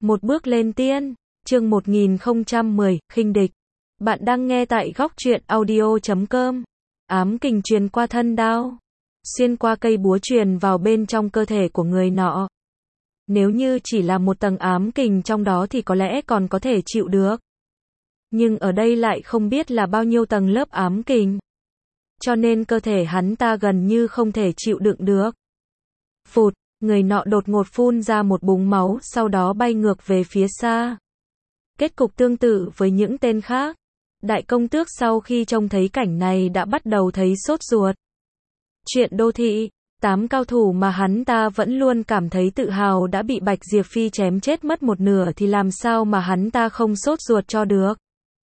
Một bước lên tiên, chương 1010, khinh địch. Bạn đang nghe tại góc truyện audio.com. Ám kình truyền qua thân đao, xuyên qua cây búa truyền vào bên trong cơ thể của người nọ. Nếu như chỉ là một tầng ám kình trong đó thì có lẽ còn có thể chịu được. Nhưng ở đây lại không biết là bao nhiêu tầng lớp ám kình. Cho nên cơ thể hắn ta gần như không thể chịu đựng được. Phụt, người nọ đột ngột phun ra một búng máu, sau đó bay ngược về phía xa. Kết cục tương tự với những tên khác. Đại công tước sau khi trông thấy cảnh này đã bắt đầu thấy sốt ruột. Chuyện đô thị, 8 cao thủ mà hắn ta vẫn luôn cảm thấy tự hào đã bị Bạch Diệp Phi chém chết mất một nửa thì làm sao mà hắn ta không sốt ruột cho được.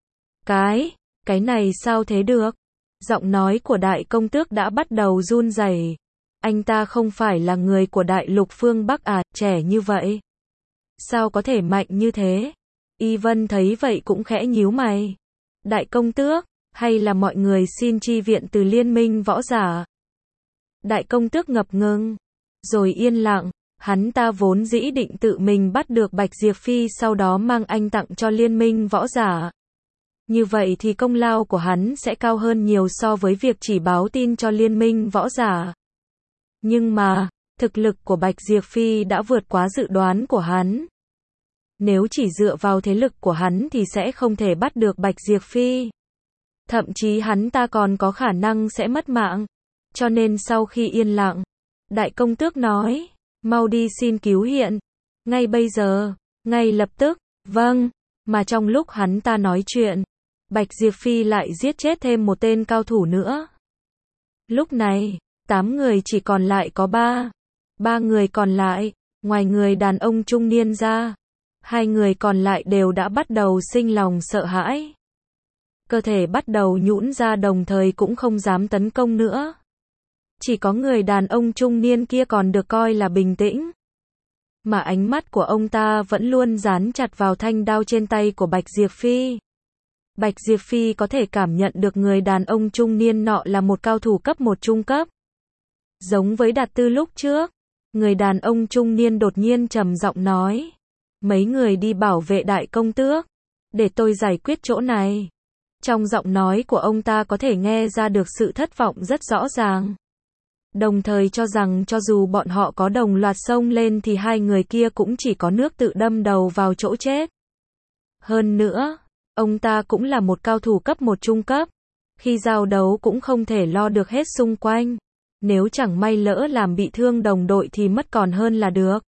Cái này sao thế được? Giọng nói của đại công tước đã bắt đầu run rẩy. Anh ta không phải là người của đại lục phương Bắc à, trẻ như vậy. Sao có thể mạnh như thế? Y Vân thấy vậy cũng khẽ nhíu mày. Đại công tước, hay là mọi người xin chi viện từ liên minh võ giả? Đại công tước ngập ngừng, rồi yên lặng. Hắn ta vốn dĩ định tự mình bắt được Bạch Diệp Phi, sau đó mang anh tặng cho liên minh võ giả. Như vậy thì công lao của hắn sẽ cao hơn nhiều so với việc chỉ báo tin cho liên minh võ giả. Nhưng mà, thực lực của Bạch Diệp Phi đã vượt quá dự đoán của hắn. Nếu chỉ dựa vào thế lực của hắn thì sẽ không thể bắt được Bạch Diệp Phi. Thậm chí hắn ta còn có khả năng sẽ mất mạng. Cho nên sau khi yên lặng, đại công tước nói, mau đi xin cứu hiện. Ngay bây giờ, ngay lập tức, vâng. Mà trong lúc hắn ta nói chuyện, Bạch Diệp Phi lại giết chết thêm một tên cao thủ nữa. Lúc này, 8 người chỉ còn lại có 3 người còn lại, ngoài người đàn ông trung niên ra, 2 người còn lại đều đã bắt đầu sinh lòng sợ hãi. Cơ thể bắt đầu nhũn ra, đồng thời cũng không dám tấn công nữa. Chỉ có người đàn ông trung niên kia còn được coi là bình tĩnh. Mà ánh mắt của ông ta vẫn luôn dán chặt vào thanh đao trên tay của Bạch Diệp Phi. Bạch Diệp Phi có thể cảm nhận được người đàn ông trung niên nọ là một cao thủ cấp 1 trung cấp. Giống với Đạt Tư lúc trước, người đàn ông trung niên đột nhiên trầm giọng nói, mấy người đi bảo vệ đại công tước, để tôi giải quyết chỗ này. Trong giọng nói của ông ta có thể nghe ra được sự thất vọng rất rõ ràng. Đồng thời cho rằng cho dù bọn họ có đồng loạt xông lên thì 2 người kia cũng chỉ có nước tự đâm đầu vào chỗ chết. Hơn nữa, ông ta cũng là một cao thủ cấp 1 trung cấp. Khi giao đấu cũng không thể lo được hết xung quanh. Nếu chẳng may lỡ làm bị thương đồng đội thì mất còn hơn là được.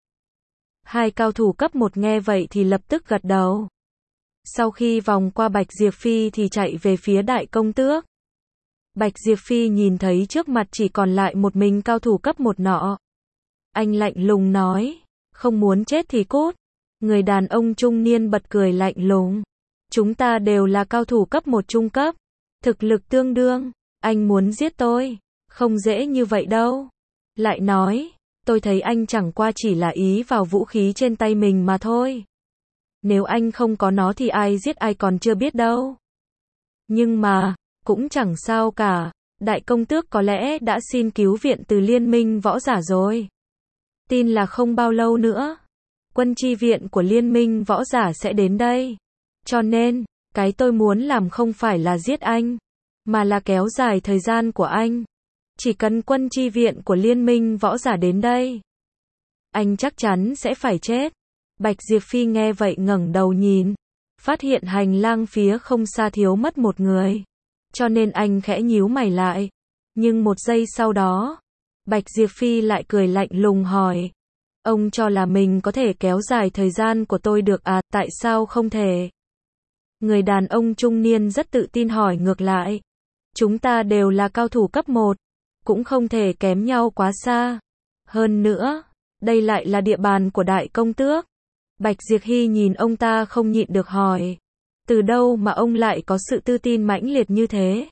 2 cao thủ cấp 1 nghe vậy thì lập tức gật đầu. Sau khi vòng qua Bạch Diệp Phi thì chạy về phía đại công tước. Bạch Diệp Phi nhìn thấy trước mặt chỉ còn lại một mình cao thủ cấp 1 nọ. Anh lạnh lùng nói, không muốn chết thì cút. Người đàn ông trung niên bật cười lạnh lùng. Chúng ta đều là cao thủ cấp 1 trung cấp. Thực lực tương đương. Anh muốn giết tôi? Không dễ như vậy đâu. Lại nói, tôi thấy anh chẳng qua chỉ là ý vào vũ khí trên tay mình mà thôi. Nếu anh không có nó thì ai giết ai còn chưa biết đâu. Nhưng mà, cũng chẳng sao cả. Đại công tước có lẽ đã xin cứu viện từ liên minh võ giả rồi. Tin là không bao lâu nữa, quân chi viện của liên minh võ giả sẽ đến đây. Cho nên, cái tôi muốn làm không phải là giết anh, mà là kéo dài thời gian của anh. Chỉ cần quân chi viện của liên minh võ giả đến đây, anh chắc chắn sẽ phải chết. Bạch Diệp Phi nghe vậy ngẩng đầu nhìn, phát hiện hành lang phía không xa thiếu mất một người. Cho nên anh khẽ nhíu mày lại. Nhưng một giây sau đó, Bạch Diệp Phi lại cười lạnh lùng hỏi, ông cho là mình có thể kéo dài thời gian của tôi được à, tại sao không thể? Người đàn ông trung niên rất tự tin hỏi ngược lại, chúng ta đều là cao thủ cấp 1, cũng không thể kém nhau quá xa. Hơn nữa, đây lại là địa bàn của đại công tước. Bạch Diệp Hy nhìn ông ta không nhịn được hỏi, từ đâu mà ông lại có sự tự tin mãnh liệt như thế?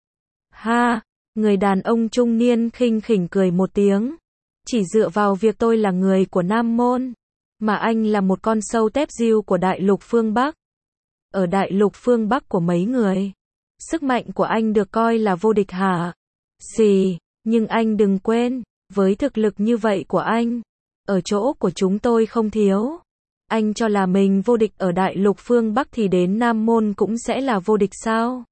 Ha, người đàn ông trung niên khinh khỉnh cười một tiếng. Chỉ dựa vào việc tôi là người của Nam Môn, mà anh là một con sâu tép diêu của đại lục phương Bắc. Ở đại lục phương Bắc của mấy người, sức mạnh của anh được coi là vô địch hả? Xì, nhưng anh đừng quên, với thực lực như vậy của anh, ở chỗ của chúng tôi không thiếu. Anh cho là mình vô địch ở đại lục phương Bắc thì đến Nam Môn cũng sẽ là vô địch sao?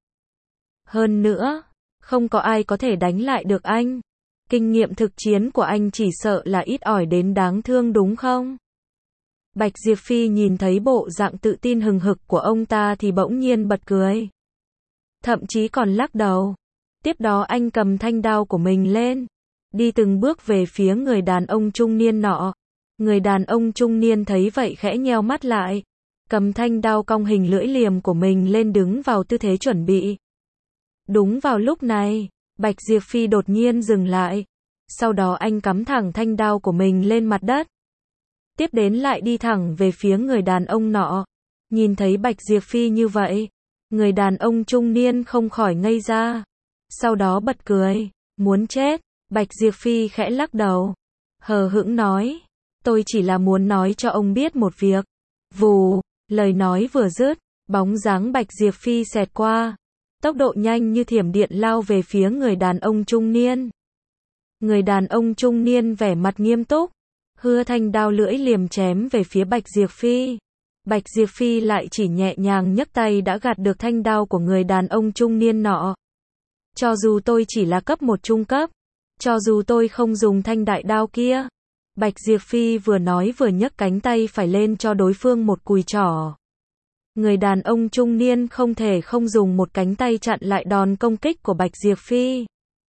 Hơn nữa, không có ai có thể đánh lại được anh. Kinh nghiệm thực chiến của anh chỉ sợ là ít ỏi đến đáng thương đúng không? Bạch Diệp Phi nhìn thấy bộ dạng tự tin hừng hực của ông ta thì bỗng nhiên bật cười. Thậm chí còn lắc đầu. Tiếp đó anh cầm thanh đao của mình lên, đi từng bước về phía người đàn ông trung niên nọ. Người đàn ông trung niên thấy vậy khẽ nheo mắt lại, cầm thanh đao cong hình lưỡi liềm của mình lên đứng vào tư thế chuẩn bị. Đúng vào lúc này, Bạch Diệp Phi đột nhiên dừng lại. Sau đó anh cắm thẳng thanh đao của mình lên mặt đất. Tiếp đến lại đi thẳng về phía người đàn ông nọ. Nhìn thấy Bạch Diệp Phi như vậy, người đàn ông trung niên không khỏi ngây ra. Sau đó bật cười, muốn chết. Bạch Diệp Phi khẽ lắc đầu, hờ hững nói, tôi chỉ là muốn nói cho ông biết một việc. Vù, lời nói vừa dứt, bóng dáng Bạch Diệp Phi xẹt qua, tốc độ nhanh như thiểm điện lao về phía người đàn ông trung niên. Người đàn ông trung niên vẻ mặt nghiêm túc, hưa thanh đao lưỡi liềm chém về phía Bạch Diệp Phi. Bạch Diệp Phi lại chỉ nhẹ nhàng nhấc tay đã gạt được thanh đao của người đàn ông trung niên nọ. Cho dù tôi chỉ là cấp 1 trung cấp, cho dù tôi không dùng thanh đại đao kia. Bạch Diệp Phi vừa nói vừa nhấc cánh tay phải lên cho đối phương một cùi chỏ. Người đàn ông trung niên không thể không dùng một cánh tay chặn lại đòn công kích của Bạch Diệp Phi.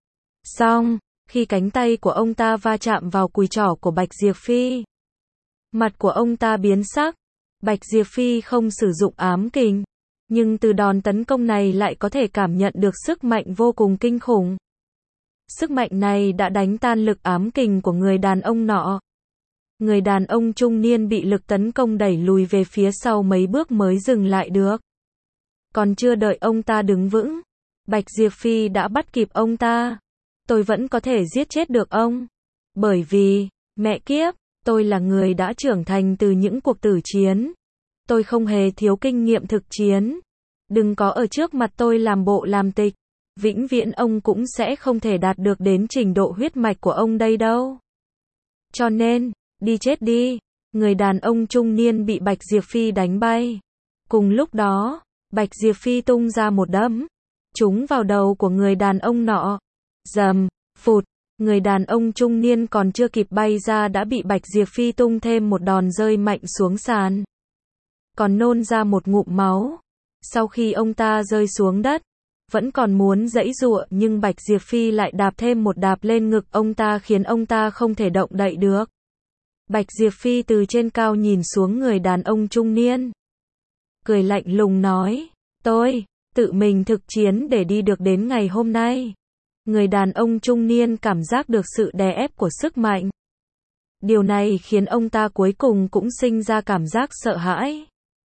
Xong, khi cánh tay của ông ta va chạm vào cùi chỏ của Bạch Diệp Phi, mặt của ông ta biến sắc. Bạch Diệp Phi không sử dụng ám kình, nhưng từ đòn tấn công này lại có thể cảm nhận được sức mạnh vô cùng kinh khủng. Sức mạnh này đã đánh tan lực ám kình của người đàn ông nọ. Người đàn ông trung niên bị lực tấn công đẩy lùi về phía sau mấy bước mới dừng lại được. Còn chưa đợi ông ta đứng vững, Bạch Diệp Phi đã bắt kịp ông ta. Tôi vẫn có thể giết chết được ông. Bởi vì, mẹ kiếp, tôi là người đã trưởng thành từ những cuộc tử chiến. Tôi không hề thiếu kinh nghiệm thực chiến. Đừng có ở trước mặt tôi làm bộ làm tịch. Vĩnh viễn ông cũng sẽ không thể đạt được đến trình độ huyết mạch của ông đây đâu. Cho nên, đi chết đi. Người đàn ông trung niên bị Bạch Diệp Phi đánh bay. Cùng lúc đó, Bạch Diệp Phi tung ra một đấm, trúng vào đầu của người đàn ông nọ. Rầm, phụt, người đàn ông trung niên còn chưa kịp bay ra đã bị Bạch Diệp Phi tung thêm một đòn rơi mạnh xuống sàn. Còn nôn ra một ngụm máu. Sau khi ông ta rơi xuống đất, vẫn còn muốn giãy giụa nhưng Bạch Diệp Phi lại đạp thêm một đạp lên ngực ông ta khiến ông ta không thể động đậy được. Bạch Diệp Phi từ trên cao nhìn xuống người đàn ông trung niên, cười lạnh lùng nói, tôi tự mình thực chiến để đi được đến ngày hôm nay. Người đàn ông trung niên cảm giác được sự đè ép của sức mạnh. Điều này khiến ông ta cuối cùng cũng sinh ra cảm giác sợ hãi.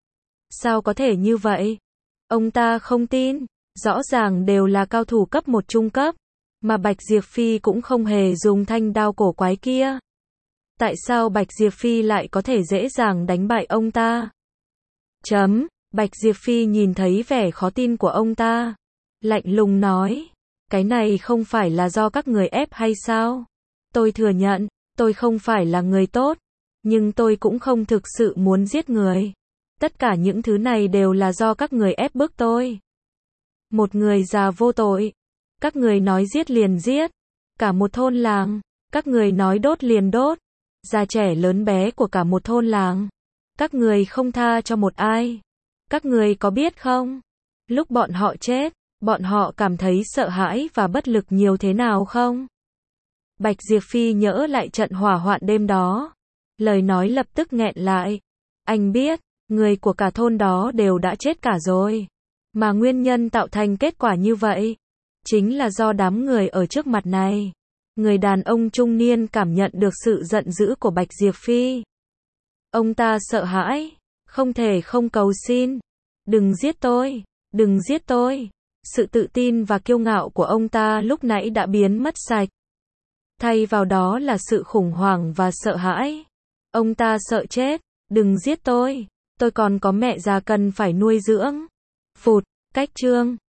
Sao có thể như vậy? Ông ta không tin. Rõ ràng đều là cao thủ cấp 1 trung cấp, mà Bạch Diệp Phi cũng không hề dùng thanh đao cổ quái kia. Tại sao Bạch Diệp Phi lại có thể dễ dàng đánh bại ông ta? Bạch Diệp Phi nhìn thấy vẻ khó tin của ông ta, lạnh lùng nói, cái này không phải là do các người ép hay sao? Tôi thừa nhận, tôi không phải là người tốt, nhưng tôi cũng không thực sự muốn giết người. Tất cả những thứ này đều là do các người ép bức tôi. Một người già vô tội. Các người nói giết liền giết. Cả một thôn làng. Các người nói đốt liền đốt. Già trẻ lớn bé của cả một thôn làng. Các người không tha cho một ai. Các người có biết không? Lúc bọn họ chết, bọn họ cảm thấy sợ hãi và bất lực nhiều thế nào không? Bạch Diệp Phi nhớ lại trận hỏa hoạn đêm đó. Lời nói lập tức nghẹn lại. Anh biết, người của cả thôn đó đều đã chết cả rồi. Mà nguyên nhân tạo thành kết quả như vậy, chính là do đám người ở trước mặt này. Người đàn ông trung niên cảm nhận được sự giận dữ của Bạch Diệp Phi. Ông ta sợ hãi, không thể không cầu xin. Đừng giết tôi, đừng giết tôi. Sự tự tin và kiêu ngạo của ông ta lúc nãy đã biến mất sạch. Thay vào đó là sự khủng hoảng và sợ hãi. Ông ta sợ chết, đừng giết tôi còn có mẹ già cần phải nuôi dưỡng. Phụt, cách chương.